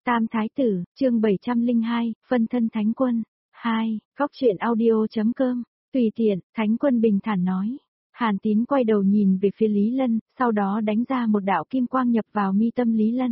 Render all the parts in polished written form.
Tam Thái Tử, chương 702, phân thân Thánh Quân. 2, góc truyện audio.com, tùy tiện, Thánh Quân bình thản nói. Hàn Tín quay đầu nhìn về phía Lý Lân, sau đó đánh ra một đạo kim quang nhập vào mi tâm Lý Lân.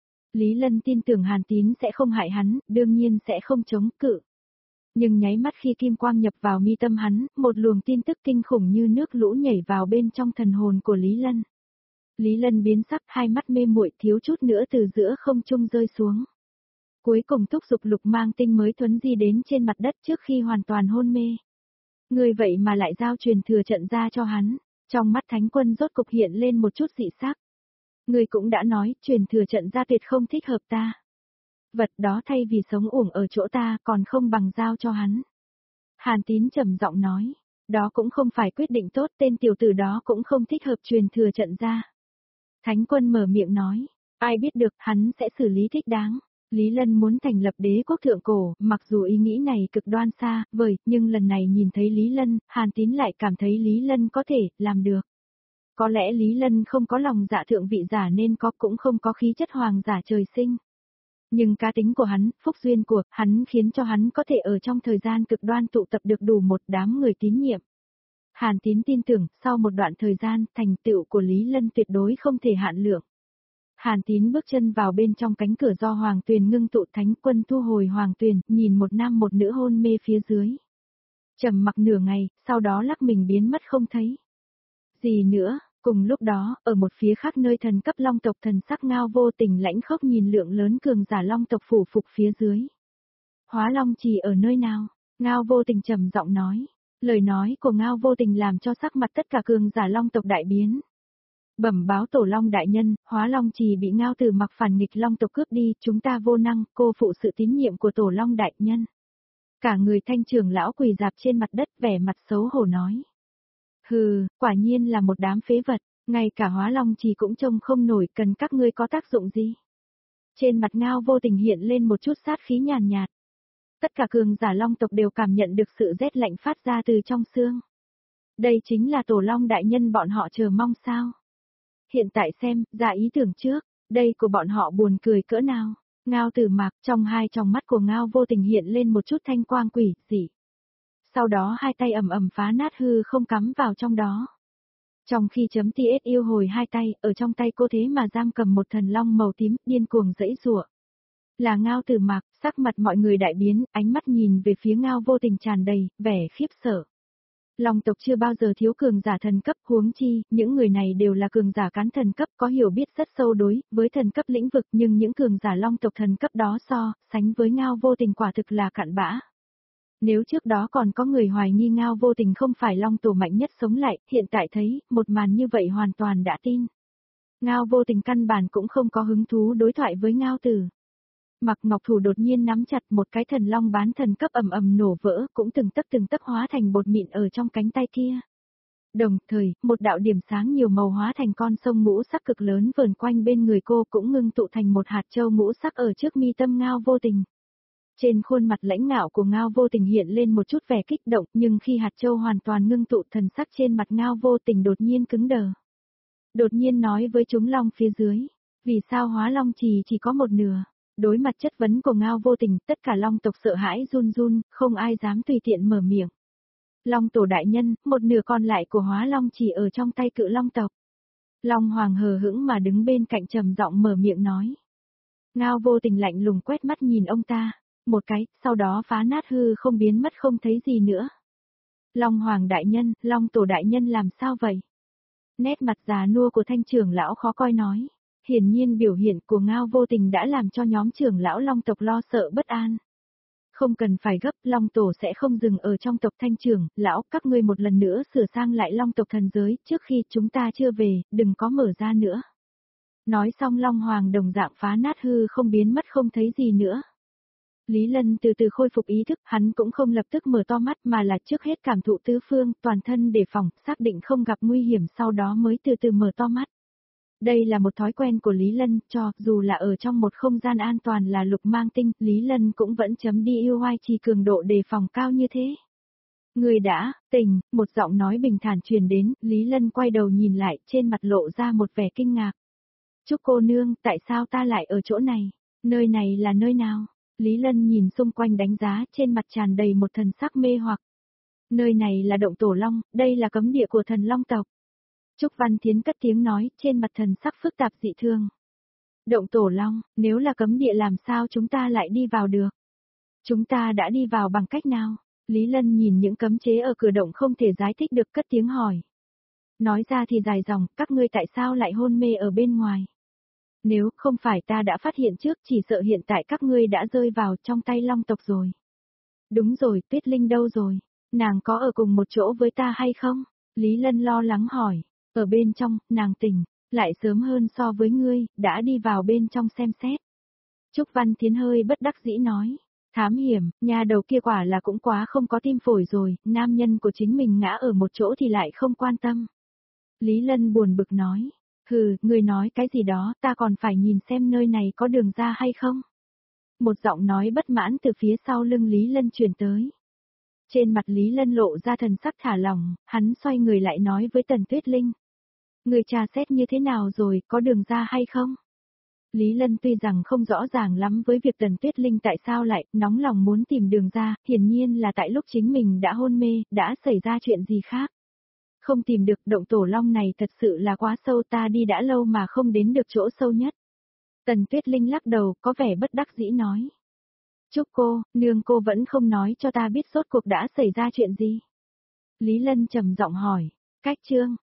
Lý Lân tin tưởng Hàn Tín sẽ không hại hắn, đương nhiên sẽ không chống cự. Nhưng nháy mắt khi kim quang nhập vào mi tâm hắn, một luồng tin tức kinh khủng như nước lũ nhảy vào bên trong thần hồn của Lý Lân. Lý Lân biến sắc, hai mắt mê muội, thiếu chút nữa từ giữa không trung rơi xuống. Cuối cùng thúc giục Lục Mang Tinh mới thuấn di đến trên mặt đất trước khi hoàn toàn hôn mê. Người vậy mà lại giao truyền thừa trận ra cho hắn, trong mắt Thánh Quân rốt cục hiện lên một chút dị sắc. Người cũng đã nói, truyền thừa trận ra tuyệt không thích hợp ta. Vật đó thay vì sống uổng ở chỗ ta còn không bằng giao cho hắn. Hàn Tín trầm giọng nói, đó cũng không phải quyết định tốt, tên tiểu tử đó cũng không thích hợp truyền thừa trận ra. Thánh Quân mở miệng nói, ai biết được hắn sẽ xử lý thích đáng. Lý Lân muốn thành lập đế quốc thượng cổ, mặc dù ý nghĩ này cực đoan xa vời, nhưng lần này nhìn thấy Lý Lân, Hàn Tín lại cảm thấy Lý Lân có thể làm được. Có lẽ Lý Lân không có lòng dạ thượng vị giả nên cũng không có khí chất hoàng giả trời sinh. Nhưng cá tính của hắn, phúc duyên của hắn khiến cho hắn có thể ở trong thời gian cực đoan tụ tập được đủ một đám người tín nhiệm. Hàn Tín tin tưởng, sau một đoạn thời gian, thành tựu của Lý Lân tuyệt đối không thể hạn lượng. Hàn Tín bước chân vào bên trong cánh cửa do Hoàng Tuyền ngưng tụ. Thánh Quân thu hồi Hoàng Tuyền, nhìn một nam một nữ hôn mê phía dưới. Trầm mặc nửa ngày, sau đó lắc mình biến mất không thấy. Gì nữa, cùng lúc đó, ở một phía khác nơi thần cấp long tộc thần sắc Ngao Vô Tình lãnh khốc nhìn lượng lớn cường giả long tộc phủ phục phía dưới. Hóa Long Trì ở nơi nào? Ngao Vô Tình trầm giọng nói. Lời nói của Ngao Vô Tình làm cho sắc mặt tất cả cường giả long tộc đại biến. Bẩm báo Tổ Long đại nhân, Hóa Long Trì bị Ngao Tử Mặc phản nghịch long tộc cướp đi, chúng ta vô năng, cô phụ sự tín nhiệm của Tổ Long đại nhân. Cả người Thanh trưởng lão quỳ dạp trên mặt đất, vẻ mặt xấu hổ nói. Hừ, quả nhiên là một đám phế vật, ngay cả Hóa Long Trì cũng trông không nổi, cần các ngươi có tác dụng gì? Trên mặt Ngao Vô Tình hiện lên một chút sát khí nhàn nhạt. Tất cả cường giả long tộc đều cảm nhận được sự rét lạnh phát ra từ trong xương. Đây chính là Tổ Long đại nhân bọn họ chờ mong sao? Hiện tại xem, ra ý tưởng trước, đây của bọn họ buồn cười cỡ nào. Ngao Tử Mặc, trong hai tròng mắt của Ngao Vô Tình hiện lên một chút thanh quang quỷ dị. Sau đó hai tay ầm ầm phá nát hư không cắm vào trong đó. Trong khi chấm TS yêu hồi hai tay, ở trong tay cô thế mà giam cầm một thần long màu tím, điên cuồng giãy giụa. Là Ngao Tử Mặc, sắc mặt mọi người đại biến, ánh mắt nhìn về phía Ngao Vô Tình tràn đầy vẻ khiếp sợ. Long tộc chưa bao giờ thiếu cường giả thần cấp, huống chi, những người này đều là cường giả cán thần cấp, có hiểu biết rất sâu đối với thần cấp lĩnh vực, nhưng những cường giả long tộc thần cấp đó sánh với Ngao Vô Tình quả thực là cặn bã. Nếu trước đó còn có người hoài nghi Ngao Vô Tình không phải long tổ mạnh nhất sống lại, hiện tại thấy, một màn như vậy hoàn toàn đã tin. Ngao Vô Tình căn bản cũng không có hứng thú đối thoại với Ngao Tử. Mặc Ngọc Thủ đột nhiên nắm chặt một cái thần long bán thần cấp ầm ầm nổ vỡ, cũng từng tấc hóa thành bột mịn ở trong cánh tay kia. Đồng thời, một đạo điểm sáng nhiều màu hóa thành con sông ngũ sắc cực lớn vờn quanh bên người cô, cũng ngưng tụ thành một hạt châu ngũ sắc ở trước mi tâm Ngao Vô Tình. Trên khuôn mặt lãnh ngạo của Ngao Vô Tình hiện lên một chút vẻ kích động, nhưng khi hạt châu hoàn toàn ngưng tụ, thần sắc trên mặt Ngao Vô Tình đột nhiên cứng đờ. Đột nhiên nói với chúng long phía dưới, vì sao Hóa Long Trì chỉ có một nửa? Đối mặt chất vấn của Ngao Vô Tình, tất cả long tộc sợ hãi run run, không ai dám tùy tiện mở miệng. Long tổ đại nhân, một nửa còn lại của Hóa Long Trì ở trong tay Cự Long tộc. Long Hoàng hờ hững mà đứng bên cạnh trầm giọng mở miệng nói. Ngao Vô Tình lạnh lùng quét mắt nhìn ông ta, một cái, sau đó phá nát hư không biến mất không thấy gì nữa. Long Hoàng đại nhân, Long tổ đại nhân làm sao vậy? Nét mặt già nua của Thanh trưởng lão khó coi nói. Hiển nhiên biểu hiện của Ngao Vô Tình đã làm cho nhóm trưởng lão long tộc lo sợ bất an. Không cần phải gấp, long tổ sẽ không dừng ở trong tộc Thanh trưởng lão, các ngươi một lần nữa sửa sang lại long tộc thần giới, trước khi chúng ta chưa về, đừng có mở ra nữa. Nói xong Long Hoàng đồng dạng phá nát hư không biến mất không thấy gì nữa. Lý Lân từ từ khôi phục ý thức, hắn cũng không lập tức mở to mắt mà là trước hết cảm thụ tứ phương, toàn thân đề phòng, xác định không gặp nguy hiểm sau đó mới từ từ mở to mắt. Đây là một thói quen của Lý Lân, cho dù là ở trong một không gian an toàn là Lục Mang Tinh, Lý Lân cũng vẫn chấm đi yêu oai trì cường độ đề phòng cao như thế. Người đã, tỉnh, một giọng nói bình thản truyền đến, Lý Lân quay đầu nhìn lại, trên mặt lộ ra một vẻ kinh ngạc. Chúc cô nương, tại sao ta lại ở chỗ này? Nơi này là nơi nào? Lý Lân nhìn xung quanh đánh giá, trên mặt tràn đầy một thần sắc mê hoặc. Nơi này là động Tổ Long, đây là cấm địa của thần Long tộc. Trúc Văn Thiến cất tiếng nói, trên mặt thần sắc phức tạp dị thương. Động Tổ Long, nếu là cấm địa làm sao chúng ta lại đi vào được? Chúng ta đã đi vào bằng cách nào? Lý Lân nhìn những cấm chế ở cửa động không thể giải thích được cất tiếng hỏi. Nói ra thì dài dòng, các ngươi tại sao lại hôn mê ở bên ngoài? Nếu không phải ta đã phát hiện trước chỉ sợ hiện tại các ngươi đã rơi vào trong tay Long tộc rồi. Đúng rồi, Tuyết Linh đâu rồi? Nàng có ở cùng một chỗ với ta hay không? Lý Lân lo lắng hỏi. Ở bên trong, nàng tỉnh, lại sớm hơn so với ngươi, đã đi vào bên trong xem xét. Trúc Văn Thiến hơi bất đắc dĩ nói. Thám hiểm, nhà đầu kia quả là cũng quá không có tim phổi rồi, nam nhân của chính mình ngã ở một chỗ thì lại không quan tâm. Lý Lân buồn bực nói. Hừ, ngươi nói cái gì đó, ta còn phải nhìn xem nơi này có đường ra hay không. Một giọng nói bất mãn từ phía sau lưng Lý Lân truyền tới. Trên mặt Lý Lân lộ ra thần sắc thả lỏng, hắn xoay người lại nói với Tần Tuyết Linh. Người trà xét như thế nào rồi, có đường ra hay không? Lý Lân tuy rằng không rõ ràng lắm với việc Tần Tuyết Linh tại sao lại nóng lòng muốn tìm đường ra, hiển nhiên là tại lúc chính mình đã hôn mê, đã xảy ra chuyện gì khác. Không tìm được động Tổ Long này thật sự là quá sâu, ta đi đã lâu mà không đến được chỗ sâu nhất. Tần Tuyết Linh lắc đầu, có vẻ bất đắc dĩ nói. Chúc cô, nương cô vẫn không nói cho ta biết rốt cuộc đã xảy ra chuyện gì. Lý Lân trầm giọng hỏi, cách chương,